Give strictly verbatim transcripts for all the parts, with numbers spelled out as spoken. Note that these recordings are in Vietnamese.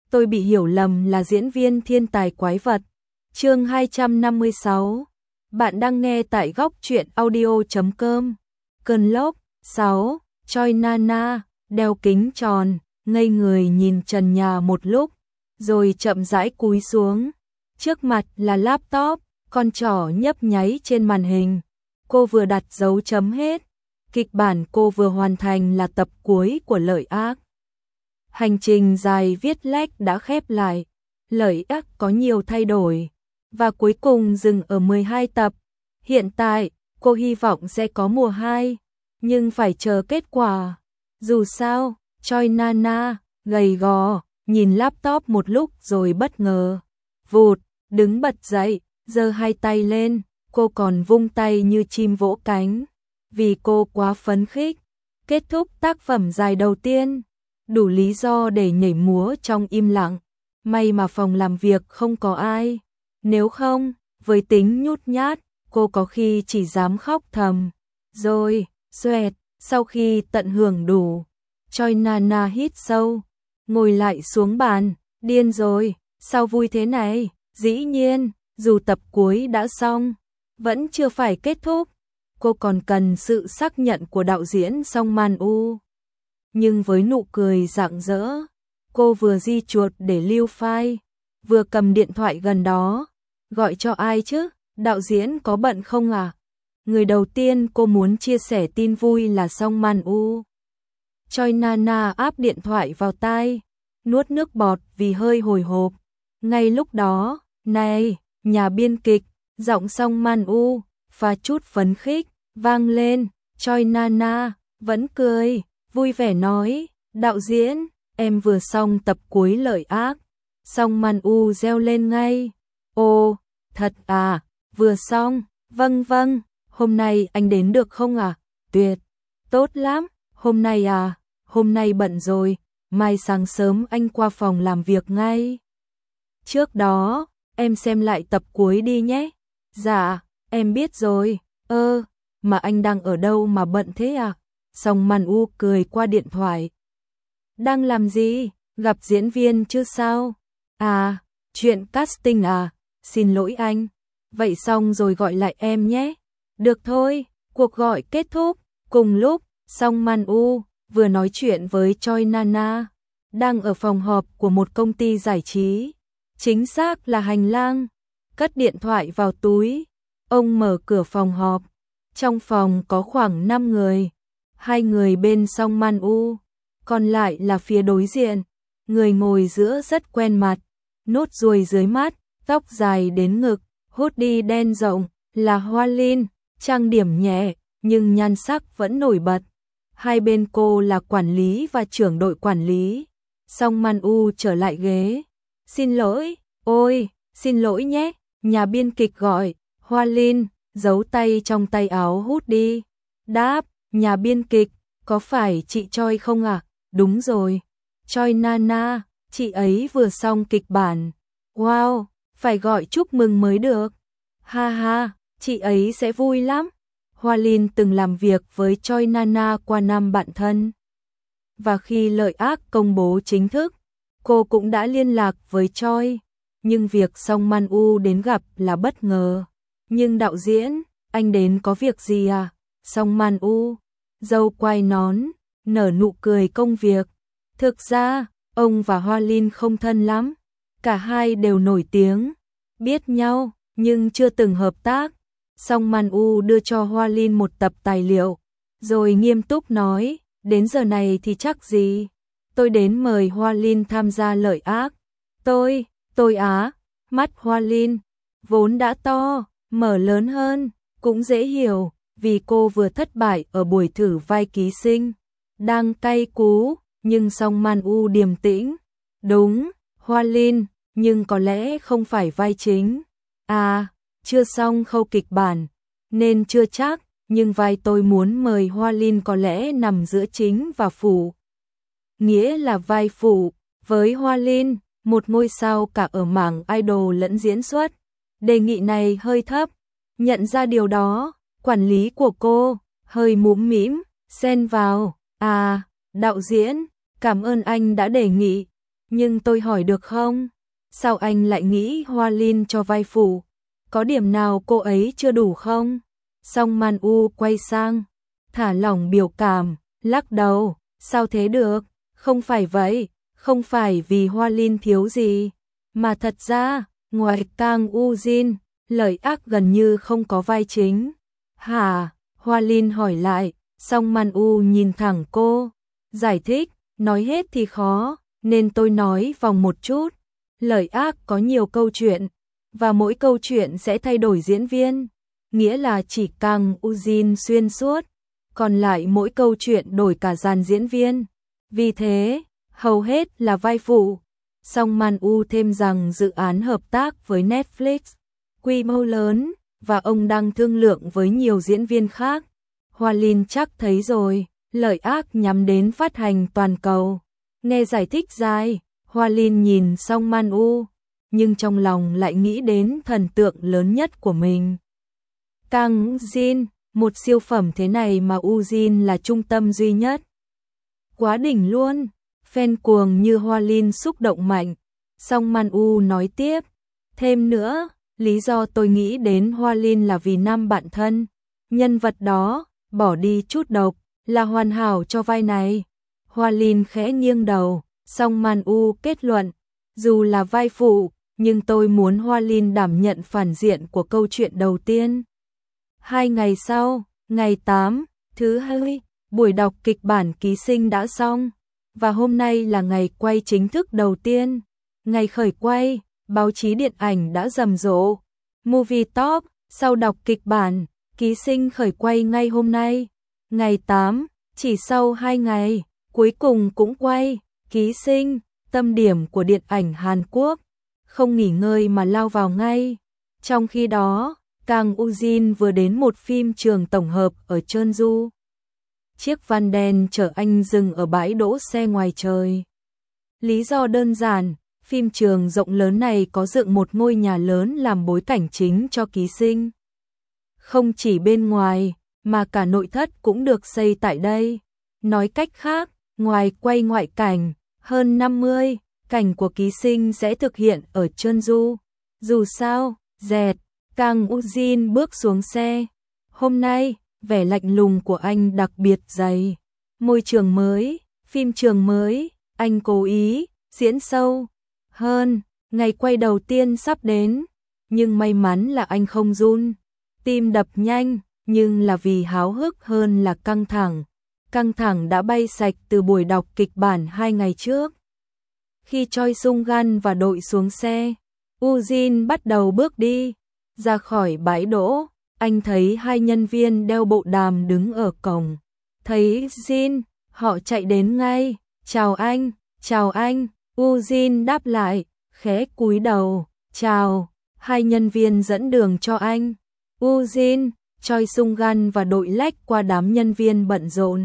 tôi bị hiểu lầm là diễn viên thiên tài quái vật. Chương hai trăm năm mươi sáu. Bạn đang nghe tại góc truyện audio chấm com. Cơn lốc sáu. Choi Nana đeo kính tròn, ngây người nhìn trần nhà một lúc, rồi chậm rãi cúi xuống. Trước mặt là laptop, con trỏ nhấp nháy trên màn hình. Cô vừa đặt dấu chấm hết. Kịch bản cô vừa hoàn thành là tập cuối của Lợi Ác. Hành trình dài viết lách đã khép lại. Lợi Ác có nhiều thay đổi và cuối cùng dừng ở mười hai tập. Hiện tại, cô hy vọng sẽ có mùa hai, nhưng phải chờ kết quả. Dù sao, Choi Nana, gầy gò, nhìn laptop một lúc rồi bất ngờ. Vụt, đứng bật dậy, giơ hai tay lên, cô còn vung tay như chim vỗ cánh. Vì cô quá phấn khích. Kết thúc tác phẩm dài đầu tiên, đủ lý do để nhảy múa trong im lặng. May mà phòng làm việc không có ai. Nếu không, với tính nhút nhát, cô có khi chỉ dám khóc thầm. Rồi, xoẹt, sau khi tận hưởng đủ, Choi Nana hít sâu, ngồi lại xuống bàn. Điên rồi, sao vui thế này? Dĩ nhiên, dù tập cuối đã xong, vẫn chưa phải kết thúc. Cô còn cần sự xác nhận của đạo diễn Song Man-woo. Nhưng với nụ cười rạng rỡ, cô vừa di chuột để lưu file, vừa cầm điện thoại gần đó. Gọi cho ai chứ? Đạo diễn có bận không à? Người đầu tiên cô muốn chia sẻ tin vui là Song Man-woo. Choi Nana áp điện thoại vào tai, nuốt nước bọt vì hơi hồi hộp. Ngay lúc đó, này, nhà biên kịch, giọng Song Man-woo pha chút phấn khích vang lên. Choi Nana vẫn cười, vui vẻ nói, đạo diễn, em vừa xong tập cuối Lợi Ác. Song Man-woo reo lên ngay, ồ, thật à, vừa xong, vâng vâng, hôm nay anh đến được không à? Tuyệt, tốt lắm, hôm nay à, hôm nay bận rồi, mai sáng sớm anh qua phòng làm việc ngay. Trước đó, em xem lại tập cuối đi nhé. Dạ, em biết rồi. Ơ, mà anh đang ở đâu mà bận thế à? Song Man-woo cười qua điện thoại. Đang làm gì? Gặp diễn viên chứ sao? À, chuyện casting à? Xin lỗi anh. Vậy xong rồi gọi lại em nhé. Được thôi, cuộc gọi kết thúc. Cùng lúc, Song Man-woo vừa nói chuyện với Choi Nana, đang ở phòng họp của một công ty giải trí. Chính xác là hành lang. Cất điện thoại vào túi, ông mở cửa phòng họp. Trong phòng có khoảng năm người, hai người bên Song Man-woo, còn lại là phía đối diện. Người ngồi giữa rất quen mặt, nốt ruồi dưới mắt, tóc dài đến ngực, hoodie đen rộng, là Hoa Linh, trang điểm nhẹ, nhưng nhan sắc vẫn nổi bật. Hai bên cô là quản lý và trưởng đội quản lý. Song Man-woo trở lại ghế. Xin lỗi, ôi, xin lỗi nhé, nhà biên kịch gọi. Hoa Linh giấu tay trong tay áo hút đi. Đáp, nhà biên kịch, có phải chị Choi không ạ? À? Đúng rồi. Choi Nana, chị ấy vừa xong kịch bản. Wow, phải gọi chúc mừng mới được. Ha ha, chị ấy sẽ vui lắm. Hoa Linh từng làm việc với Choi Nana qua năm bạn thân. Và khi Lợi Ác công bố chính thức, cô cũng đã liên lạc với Choi. Nhưng việc Song Man-woo đến gặp là bất ngờ. Nhưng đạo diễn, anh đến có việc gì à? Song Man-woo, dâu quai nón, nở nụ cười công việc. Thực ra, ông và Hoa Linh không thân lắm. Cả hai đều nổi tiếng, biết nhau, nhưng chưa từng hợp tác. Song Man-woo đưa cho Hoa Linh một tập tài liệu, rồi nghiêm túc nói, đến giờ này thì chắc gì. Tôi đến mời Hoa Linh tham gia Lợi Ác. Tôi, tôi á, mắt Hoa Linh vốn đã to, mở lớn hơn, cũng dễ hiểu, vì cô vừa thất bại ở buổi thử vai ký sinh. Đang cay cú, nhưng Song Man-woo điềm tĩnh. Đúng, Hoa Linh, nhưng có lẽ không phải vai chính. À, chưa xong khâu kịch bản, nên chưa chắc, nhưng vai tôi muốn mời Hoa Linh có lẽ nằm giữa chính và phụ. Nghĩa là vai phụ, với Hoa Linh, một ngôi sao cả ở mảng idol lẫn diễn xuất. Đề nghị này hơi thấp. Nhận ra điều đó, quản lý của cô hơi múm mĩm, xen vào. À, đạo diễn, cảm ơn anh đã đề nghị. Nhưng tôi hỏi được không? Sao anh lại nghĩ Hoa Linh cho vai phụ? Có điểm nào cô ấy chưa đủ không? Song Man U quay sang, thả lỏng biểu cảm, lắc đầu, sao thế được? Không phải vậy, không phải vì Hoa Linh thiếu gì, mà thật ra, ngoài Kang U Jin, lợi ác gần như không có vai chính. Hả? Hoa Linh hỏi lại, song Man U nhìn thẳng cô, giải thích, nói hết thì khó, nên tôi nói vòng một chút. Lợi ác có nhiều câu chuyện, và mỗi câu chuyện sẽ thay đổi diễn viên, nghĩa là chỉ Kang U Jin xuyên suốt, còn lại mỗi câu chuyện đổi cả dàn diễn viên. Vì thế, hầu hết là vai phụ. Song Man U thêm rằng dự án hợp tác với Netflix, quy mô lớn, và ông đang thương lượng với nhiều diễn viên khác. Hoa Linh chắc thấy rồi, lợi ác nhắm đến phát hành toàn cầu. Nghe giải thích dài, Hoa Linh nhìn Song Man U, nhưng trong lòng lại nghĩ đến thần tượng lớn nhất của mình. Kang Jin, một siêu phẩm thế này mà U Jin là trung tâm duy nhất. Quá đỉnh luôn, fan cuồng như Hoa Linh xúc động mạnh. Song Man U nói tiếp, thêm nữa, lý do tôi nghĩ đến Hoa Linh là vì nam bạn thân. Nhân vật đó, bỏ đi chút độc, là hoàn hảo cho vai này. Hoa Linh khẽ nghiêng đầu, song Man U kết luận, dù là vai phụ, nhưng tôi muốn Hoa Linh đảm nhận phản diện của câu chuyện đầu tiên. Hai ngày sau, ngày tám, thứ hai, buổi đọc kịch bản ký sinh đã xong, và hôm nay là ngày quay chính thức đầu tiên. Ngày khởi quay, báo chí điện ảnh đã rầm rộ. Movie Top, sau đọc kịch bản, ký sinh khởi quay ngay hôm nay. Ngày tám, chỉ sau hai ngày, cuối cùng cũng quay, ký sinh, tâm điểm của điện ảnh Hàn Quốc. Không nghỉ ngơi mà lao vào ngay. Trong khi đó, Kang U Jin vừa đến một phim trường tổng hợp ở Jeonju. Chiếc van đen chở anh dừng ở bãi đỗ xe ngoài trời. Lý do đơn giản, phim trường rộng lớn này có dựng một ngôi nhà lớn làm bối cảnh chính cho ký sinh. Không chỉ bên ngoài, mà cả nội thất cũng được xây tại đây. Nói cách khác, ngoài quay ngoại cảnh, hơn năm mươi cảnh của ký sinh sẽ thực hiện ở Jeonju. Dù sao, dẹt, Kang U Jin bước xuống xe. Hôm nay, vẻ lạnh lùng của anh đặc biệt dày. Môi trường mới, phim trường mới, anh cố ý, diễn sâu hơn. Ngày quay đầu tiên sắp đến, nhưng may mắn là anh không run. Tim đập nhanh, nhưng là vì háo hức hơn là căng thẳng. Căng thẳng đã bay sạch từ buổi đọc kịch bản hai ngày trước. Khi Choi Sung Gan và đội xuống xe, U Jin bắt đầu bước đi. Ra khỏi bãi đỗ, anh thấy hai nhân viên đeo bộ đàm đứng ở cổng. Thấy Jin, họ chạy đến ngay. Chào anh, chào anh. U Jin đáp lại, khẽ cúi đầu. Chào. Hai nhân viên dẫn đường cho anh. U Jin, Choi Sung Gan và đội lách qua đám nhân viên bận rộn.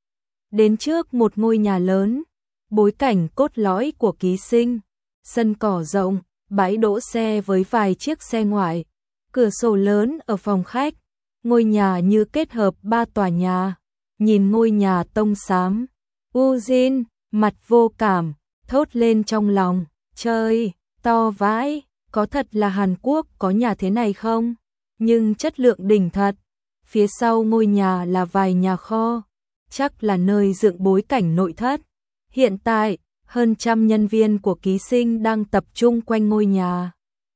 Đến trước một ngôi nhà lớn, bối cảnh cốt lõi của ký sinh. Sân cỏ rộng, bãi đỗ xe với vài chiếc xe ngoại. Cửa sổ lớn ở phòng khách, ngôi nhà như kết hợp ba tòa nhà. Nhìn ngôi nhà tông xám, U Jin, mặt vô cảm, thốt lên trong lòng, trời, to vãi, có thật là Hàn Quốc có nhà thế này không? Nhưng chất lượng đỉnh thật. Phía sau ngôi nhà là vài nhà kho, chắc là nơi dựng bối cảnh nội thất. Hiện tại, hơn trăm nhân viên của ký sinh đang tập trung quanh ngôi nhà.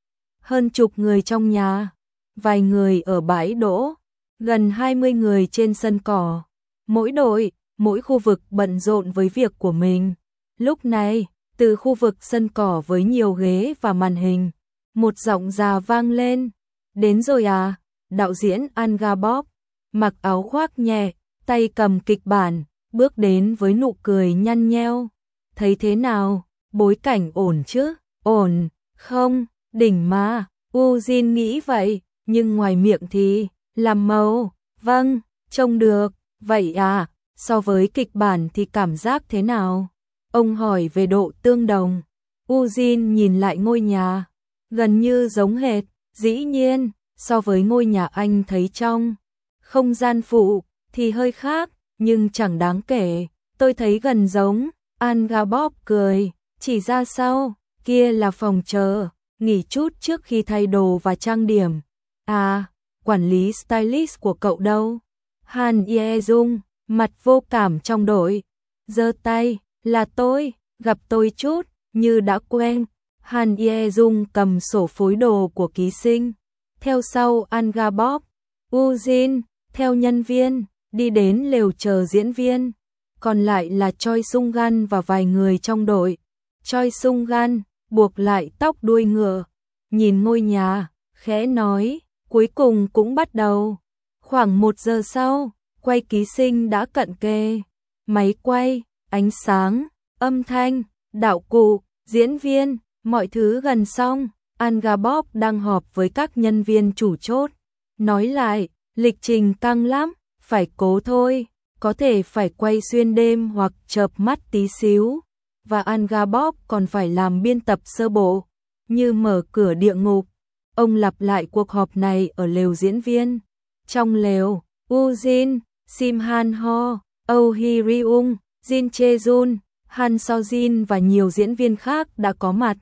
Hơn chục người trong nhà, vài người ở bãi đỗ, gần hai mươi người trên sân cỏ. Mỗi đội, mỗi khu vực bận rộn với việc của mình. Lúc này, từ khu vực sân cỏ với nhiều ghế và màn hình, một giọng già vang lên. Đến rồi à? Đạo diễn Anga Bob, mặc áo khoác nhẹ, tay cầm kịch bản, bước đến với nụ cười nhăn nheo. Thấy thế nào? Bối cảnh ổn chứ? Ổn, không, đỉnh mà. U Jin nghĩ vậy, nhưng ngoài miệng thì làm màu. Vâng, trông được. Vậy à, so với kịch bản thì cảm giác thế nào? Ông hỏi về độ tương đồng. U Jin nhìn lại ngôi nhà, gần như giống hệt. Dĩ nhiên, so với ngôi nhà anh thấy trong không gian phụ thì hơi khác, nhưng chẳng đáng kể. Tôi thấy gần giống. Anga Bob cười, chỉ ra sau, kia là phòng chờ, nghỉ chút trước khi thay đồ và trang điểm. À, quản lý stylist của cậu đâu? Han Ye-jung, mặt vô cảm trong đội, giơ tay, là tôi, gặp tôi chút, như đã quen. Han Ye-jung cầm sổ phối đồ của ký sinh, theo sau Angabok, Ujin, theo nhân viên, đi đến lều chờ diễn viên. Còn lại là Choi Sung-gan và vài người trong đội. Choi Sung-gan buộc lại tóc đuôi ngựa, nhìn ngôi nhà, khẽ nói, cuối cùng cũng bắt đầu. Khoảng một giờ sau, quay ký sinh đã cận kề. Máy quay, ánh sáng, âm thanh, đạo cụ, diễn viên, mọi thứ gần xong. Angabok đang họp với các nhân viên chủ chốt. Nói lại, lịch trình căng lắm, phải cố thôi, có thể phải quay xuyên đêm hoặc chợp mắt tí xíu. Và Angabok còn phải làm biên tập sơ bộ, như mở cửa địa ngục. Ông lặp lại cuộc họp này ở lều diễn viên. Trong lều, Ujin, Sim Han Ho, Oh Hee Ryung, Jin Chae Jun, Han So Jin và nhiều diễn viên khác đã có mặt.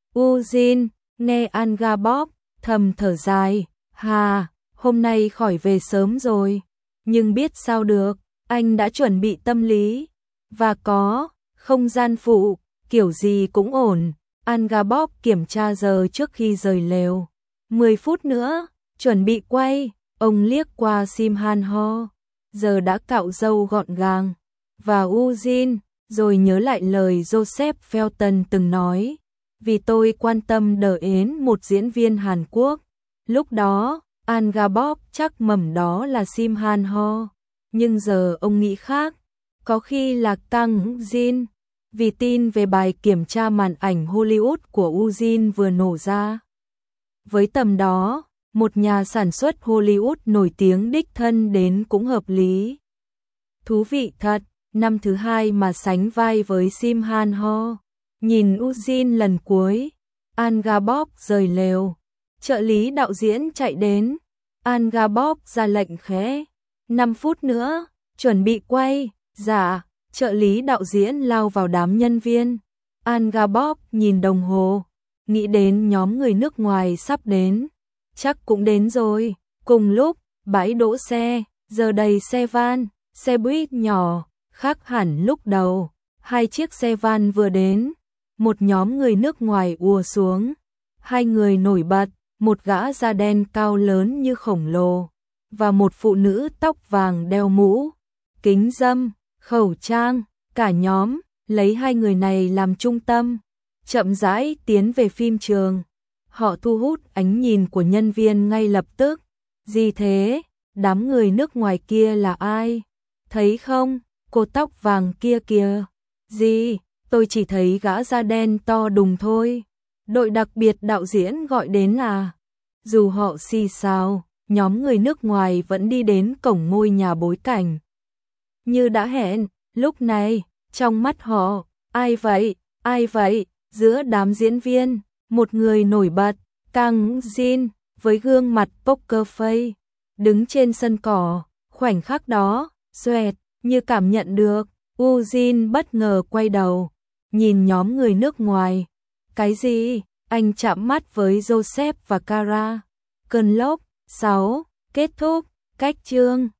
Ujin nghe Angabok thầm thở dài, hà, hôm nay khỏi về sớm rồi. Nhưng biết sao được, anh đã chuẩn bị tâm lý. Và có không gian phụ, kiểu gì cũng ổn. Angabok kiểm tra giờ trước khi rời lều. mười phút nữa, chuẩn bị quay. Ông liếc qua Sim Han Ho, giờ đã cạo râu gọn gàng. Và Ujin, rồi nhớ lại lời Joseph Felton từng nói. Vì tôi quan tâm đỡ ến một diễn viên Hàn Quốc. Lúc đó, Angabok chắc mầm đó là Sim Han Ho. Nhưng giờ ông nghĩ khác. Có khi là Kang Jin. Vì tin về bài kiểm tra màn ảnh Hollywood của Ujin vừa nổ ra. Với tầm đó, một nhà sản xuất Hollywood nổi tiếng đích thân đến cũng hợp lý. Thú vị thật, năm thứ hai mà sánh vai với Sim Han Ho. Nhìn Ujin lần cuối, Angabok rời lều. Trợ lý đạo diễn chạy đến. Angabok ra lệnh khẽ. năm phút nữa, chuẩn bị quay. Dạ, trợ lý đạo diễn lao vào đám nhân viên. Angabok nhìn đồng hồ, nghĩ đến nhóm người nước ngoài sắp đến. Chắc cũng đến rồi. Cùng lúc, bãi đỗ xe, giờ đầy xe van, xe buýt nhỏ, khác hẳn lúc đầu. Hai chiếc xe van vừa đến, một nhóm người nước ngoài ùa xuống. Hai người nổi bật, một gã da đen cao lớn như khổng lồ, và một phụ nữ tóc vàng đeo mũ, kính râm, khẩu trang. Cả nhóm lấy hai người này làm trung tâm, chậm rãi tiến về phim trường. Họ thu hút ánh nhìn của nhân viên ngay lập tức. Gì thế? Đám người nước ngoài kia là ai? Thấy không? Cô tóc vàng kia kìa. Gì? Tôi chỉ thấy gã da đen to đùng thôi. Đội đặc biệt đạo diễn gọi đến à? Dù họ xì xào, nhóm người nước ngoài vẫn đi đến cổng ngôi nhà bối cảnh. Như đã hẹn, lúc này, trong mắt họ, ai vậy? Ai vậy? Giữa đám diễn viên, một người nổi bật, Kang Jin, với gương mặt poker face, đứng trên sân cỏ. Khoảnh khắc đó, xoẹt, như cảm nhận được, Ujin bất ngờ quay đầu, nhìn nhóm người nước ngoài. Cái gì? Anh chạm mắt với Joseph và Kara. Cơn lốc, sáu, kết thúc, cách chương.